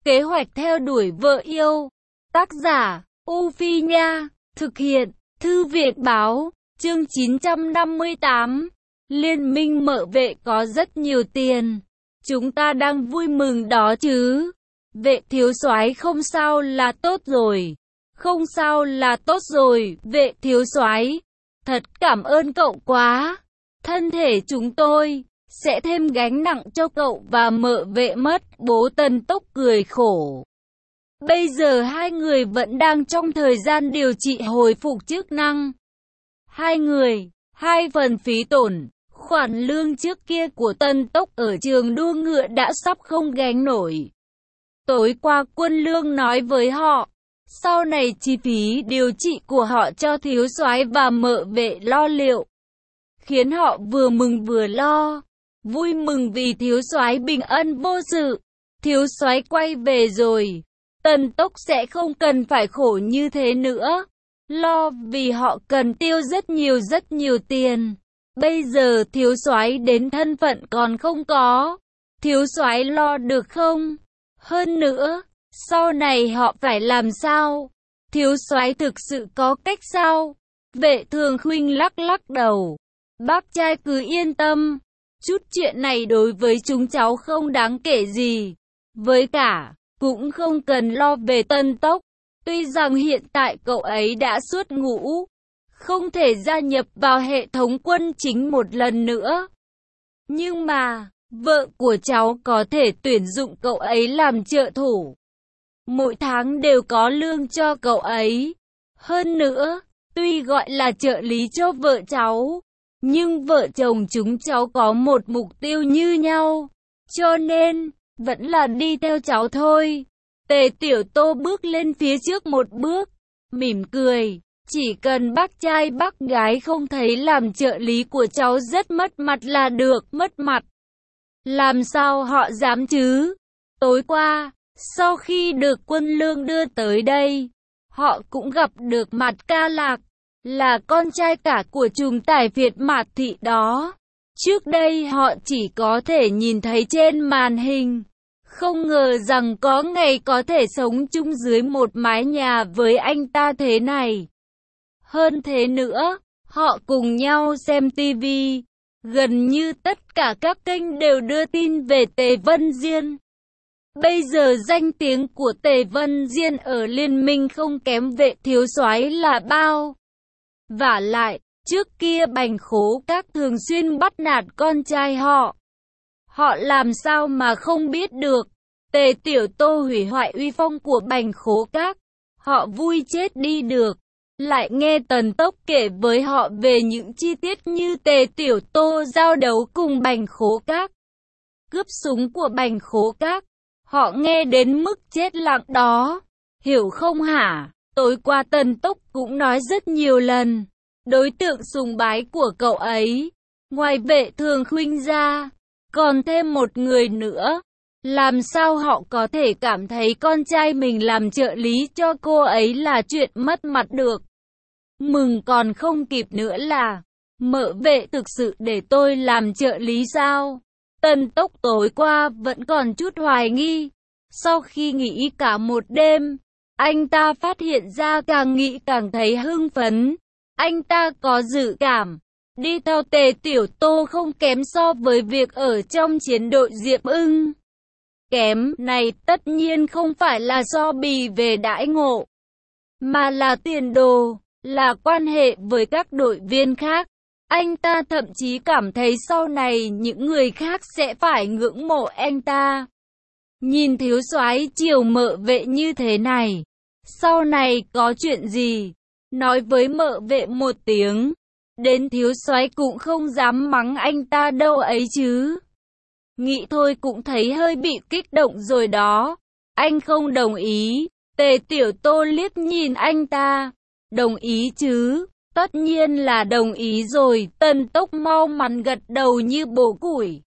Kế hoạch theo đuổi vợ yêu. Tác giả, U Phi Nha. Thực hiện, Thư viện Báo. Chương 958. Liên minh Mợ Vệ có rất nhiều tiền. Chúng ta đang vui mừng đó chứ. Vệ thiếu soái không sao là tốt rồi. Không sao là tốt rồi, vệ thiếu soái. Thật cảm ơn cậu quá. Thân thể chúng tôi sẽ thêm gánh nặng cho cậu và Mợ Vệ mất. Bố Tần Tốc cười khổ. Bây giờ hai người vẫn đang trong thời gian điều trị hồi phục chức năng. Hai phần phí tổn, khoản lương trước kia của Tần Tốc ở trường đua ngựa đã sắp không gánh nổi. Tối qua Quân Lương nói với họ, sau này chi phí điều trị của họ cho thiếu soái và Mợ Vệ lo liệu, khiến họ vừa mừng vừa lo. Vui mừng vì thiếu soái bình an vô sự, thiếu soái quay về rồi, Tần Tốc sẽ không cần phải khổ như thế nữa. Lo vì họ cần tiêu rất nhiều tiền. Bây giờ thiếu soái đến thân phận còn không có, thiếu soái lo được không? Hơn nữa, sau này họ phải làm sao? Thiếu soái thực sự có cách sao? Vệ Thường Khuynh lắc lắc đầu. Bác trai cứ yên tâm, chút chuyện này đối với chúng cháu không đáng kể gì. Với cả, cũng không cần lo về Tần Tốc. Tuy rằng hiện tại cậu ấy đã xuất ngũ, không thể gia nhập vào hệ thống quân chính một lần nữa. Nhưng mà, vợ của cháu có thể tuyển dụng cậu ấy làm trợ thủ. Mỗi tháng đều có lương cho cậu ấy. Hơn nữa, tuy gọi là trợ lý cho vợ cháu, nhưng vợ chồng chúng cháu có một mục tiêu như nhau. Cho nên, vẫn là đi theo cháu thôi. Tề Tiểu Tô bước lên phía trước một bước, mỉm cười. Chỉ cần bác trai bác gái không thấy làm trợ lý của cháu rất mất mặt là được. Mất mặt? Làm sao họ dám chứ? Tối qua, sau khi được Quân Lương đưa tới đây, họ cũng gặp được Mạt Ca Lạc, là con trai cả của trùm tài Việt Mạt Thị đó. Trước đây họ chỉ có thể nhìn thấy trên màn hình, không ngờ rằng có ngày có thể sống chung dưới một mái nhà với anh ta thế này. Hơn thế nữa, họ cùng nhau xem TV, gần như tất cả các kênh đều đưa tin về Tề Vân Diên. Bây giờ danh tiếng của Tề Vân Diên ở liên minh không kém vệ thiếu soái là bao. Vả lại, trước kia Bành Khố Các thường xuyên bắt nạt con trai họ. Họ làm sao mà không biết được. Tề Tiểu Tô hủy hoại uy phong của Bành Khố Các, họ vui chết đi được. Lại nghe Tần Tốc kể với họ về những chi tiết như Tề Tiểu Tô giao đấu cùng Bành Khố Các, cướp súng của Bành Khố Các. Họ nghe đến mức chết lặng đó. Hiểu không hả? Tối qua Tần Tốc cũng nói rất nhiều lần, đối tượng sùng bái của cậu ấy, ngoài Vệ Thường Khuynh ra, còn thêm một người nữa. Làm sao họ có thể cảm thấy con trai mình làm trợ lý cho cô ấy là chuyện mất mặt được? Mừng còn không kịp nữa là, Mợ Vệ thực sự để tôi làm trợ lý sao? Tần Tốc tối qua vẫn còn chút hoài nghi. Sau khi nghĩ cả một đêm, anh ta phát hiện ra càng nghĩ càng thấy hưng phấn. Anh ta có dự cảm, đi theo Tề Tiểu Tô không kém so với việc ở trong chiến đội Diệp Ưng. Kém này tất nhiên không phải là do bì về đãi ngộ, mà là tiền đồ, là quan hệ với các đội viên khác. Anh ta thậm chí cảm thấy sau này những người khác sẽ phải ngưỡng mộ anh ta. Nhìn thiếu soái chiều Mợ Vệ như thế này, sau này có chuyện gì, nói với Mợ Vệ một tiếng, đến thiếu soái cũng không dám mắng anh ta đâu ấy chứ. Nghĩ thôi cũng thấy hơi bị kích động rồi đó. Anh không đồng ý. Tề Tiểu Tô liếc nhìn anh ta. Đồng ý chứ? Tất nhiên là đồng ý rồi. Tần Tốc mau mắn gật đầu như bổ củi.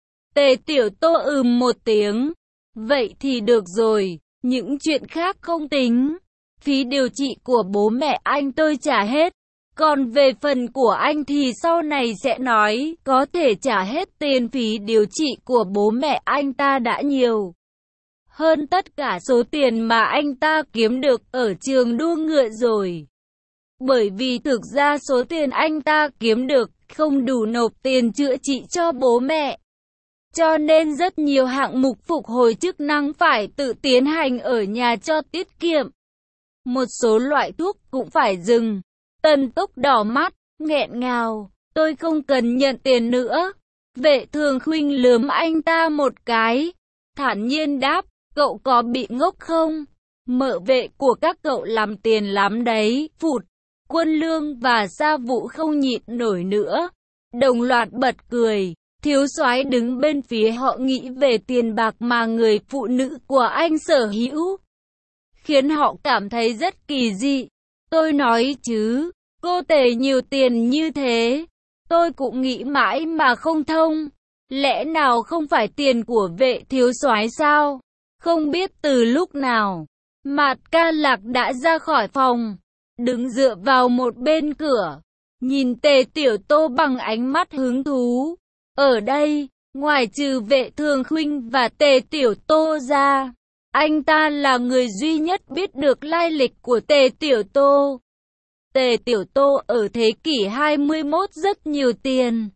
Tề Tiểu Tô một tiếng. Vậy thì được rồi, những chuyện khác không tính. Phí điều trị của bố mẹ anh tôi trả hết. Còn về phần của anh thì sau này sẽ nói, có thể trả hết tiền phí điều trị của bố mẹ anh ta đã nhiều. hơn tất cả số tiền mà anh ta kiếm được ở trường đua ngựa rồi. Bởi vì thực ra số tiền anh ta kiếm được không đủ nộp tiền chữa trị cho bố mẹ. Cho nên rất nhiều hạng mục phục hồi chức năng phải tự tiến hành ở nhà cho tiết kiệm. Một số loại thuốc cũng phải dừng. Tần Túc đỏ mắt, nghẹn ngào, tôi không cần nhận tiền nữa. Vệ Thường Khuynh lườm anh ta một cái, thản nhiên đáp, cậu có bị ngốc không? Mợ vệ của các cậu làm tiền lắm đấy, phụt. Quân Lương và Sa Vũ không nhịn nổi nữa, đồng loạt bật cười. Thiếu soái đứng bên phía họ nghĩ về tiền bạc mà người phụ nữ của anh sở hữu, khiến họ cảm thấy rất kỳ dị. Tôi nói chứ, cô Tề nhiều tiền như thế, tôi cũng nghĩ mãi mà không thông. Lẽ nào không phải tiền của Vệ thiếu soái sao? Không biết từ lúc nào, Mạt Ca Lạc đã ra khỏi phòng, đứng dựa vào một bên cửa, nhìn Tề Tiểu Tô bằng ánh mắt hứng thú. Ở đây, ngoài trừ Vệ Thường Khuynh và Tề Tiểu Tô ra, anh ta là người duy nhất biết được lai lịch của Tề Tiểu Tô. Tề Tiểu Tô ở thế kỷ 21 rất nhiều tiền.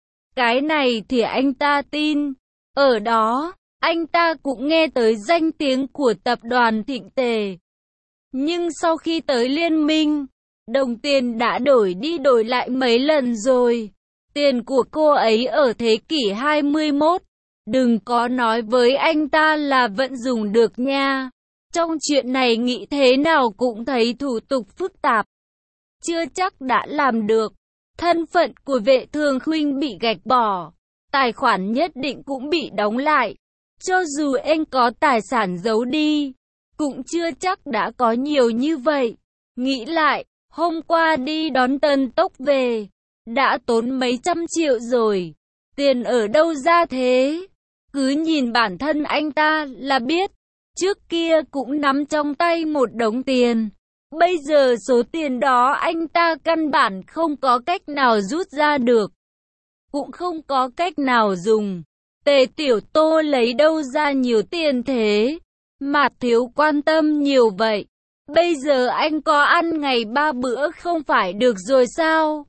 Cái này thì anh ta tin. Ở đó, anh ta cũng nghe tới danh tiếng của tập đoàn Thịnh Tề. Nhưng sau khi tới liên minh, đồng tiền đã đổi đi đổi lại mấy lần rồi. Tiền của cô ấy ở thế kỷ 21, đừng có nói với anh ta là vẫn dùng được nha. Trong chuyện này nghĩ thế nào cũng thấy thủ tục phức tạp, chưa chắc đã làm được. Thân phận của Vệ Thường Khuynh bị gạch bỏ, tài khoản nhất định cũng bị đóng lại. Cho dù anh có tài sản giấu đi, cũng chưa chắc đã có nhiều như vậy. Nghĩ lại, hôm qua đi đón Tần Tốc về, đã tốn mấy trăm triệu rồi. Tiền ở đâu ra thế? Cứ nhìn bản thân anh ta là biết. Trước kia cũng nắm trong tay một đống tiền. Bây giờ số tiền đó anh ta căn bản không có cách nào rút ra được, cũng không có cách nào dùng. Tề Tiểu Tô lấy đâu ra nhiều tiền thế? Mạt thiếu quan tâm nhiều vậy. Bây giờ anh có ăn ngày 3 bữa không phải được rồi sao?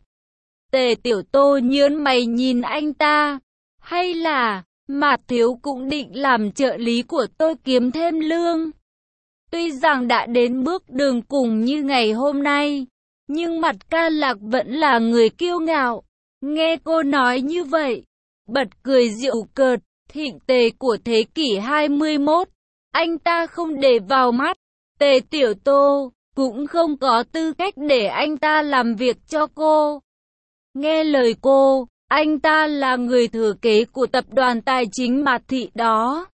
Tề Tiểu Tô nhướng mày nhìn anh ta. Hay là, Mạt thiếu cũng định làm trợ lý của tôi kiếm thêm lương? Tuy rằng đã đến bước đường cùng như ngày hôm nay, nhưng Mạt Ca Lạc vẫn là người kiêu ngạo. Nghe cô nói như vậy, bật cười giễu cợt. Thịnh Tề của thế kỷ 21, anh ta không để vào mắt. Tề Tiểu Tô cũng không có tư cách để anh ta làm việc cho cô. Nghe lời cô, anh ta là người thừa kế của tập đoàn tài chính Mạt Thị đó.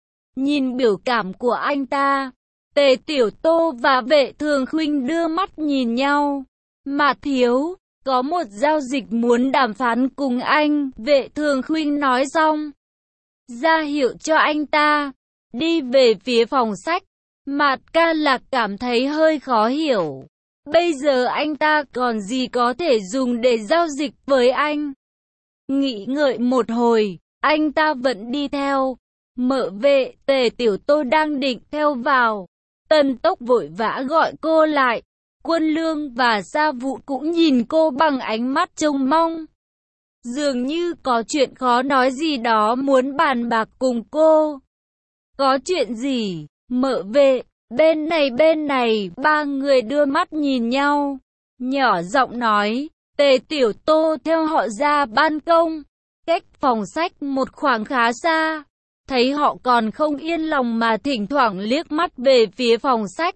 Nhìn biểu cảm của anh ta, Tề Tiểu Tô và Vệ Thường Khuynh đưa mắt nhìn nhau. Mạt thiếu, có một giao dịch muốn đàm phán cùng anh, Vệ Thường Khuynh nói xong, ra hiệu cho anh ta đi về phía phòng sách. Mạt Ca Lạc cảm thấy hơi khó hiểu. Bây giờ anh ta còn gì có thể dùng để giao dịch với anh? Nghĩ ngợi một hồi, anh ta vẫn đi theo. Mợ vệ, Tề Tiểu Tô đang định theo vào. Tần Tốc vội vã gọi cô lại. Quân Lương và Sa Vũ cũng nhìn cô bằng ánh mắt trông mong. Dường như có chuyện khó nói gì đó muốn bàn bạc cùng cô. Có chuyện gì? Mợ vệ, bên này, ba người đưa mắt nhìn nhau. Nhỏ giọng nói, Tề Tiểu Tô theo họ ra ban công, cách phòng sách một khoảng khá xa. Thấy họ còn không yên lòng mà thỉnh thoảng liếc mắt về phía phòng sách.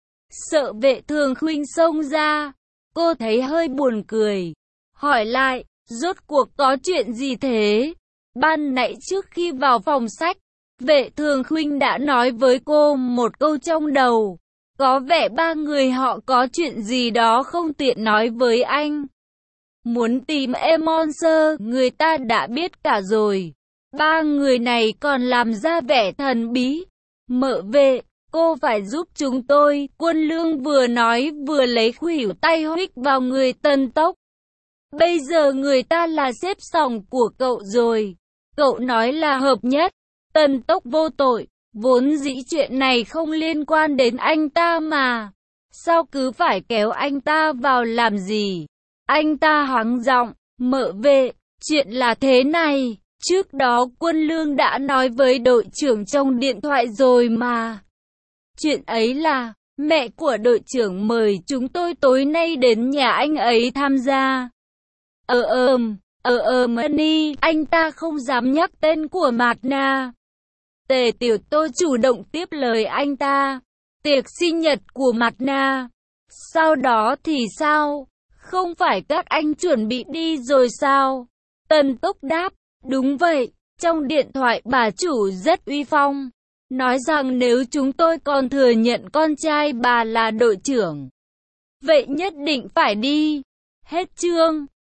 Sợ Vệ Thường Khuynh xông ra, cô thấy hơi buồn cười. Hỏi lại, rốt cuộc có chuyện gì thế? Ban nãy trước khi vào phòng sách, Vệ Thường Khuynh đã nói với cô một câu trong đầu. Có vẻ ba người họ có chuyện gì đó không tiện nói với anh. Muốn tìm Emonser, người ta đã biết cả rồi. Ba người này còn làm ra vẻ thần bí. Mợ vệ, cô phải giúp chúng tôi. Quân Lương vừa nói vừa lấy khuỷu tay huých vào người Tần Tốc. Bây giờ người ta là xếp sòng của cậu rồi. Cậu nói là hợp nhất. Tần Tốc vô tội, Vốn dĩ chuyện này không liên quan đến anh ta mà. Sao cứ phải kéo anh ta vào làm gì? Anh ta hắng giọng, mợ vệ, chuyện là thế này. Trước đó Quân Lương đã nói với đội trưởng trong điện thoại rồi mà. Chuyện ấy là, mẹ của đội trưởng mời chúng tôi tối nay đến nhà anh ấy tham gia. Mani, anh ta không dám nhắc tên của Mạt Na. Tề Tiểu Tô chủ động tiếp lời anh ta. Tiệc sinh nhật của Mạt Na. Sau đó thì sao? Không phải các anh chuẩn bị đi rồi sao? Tần Túc đáp, đúng vậy, trong điện thoại bà chủ rất uy phong. Nói rằng nếu chúng tôi còn thừa nhận con trai bà là đội trưởng, vậy nhất định phải đi. Hết chương.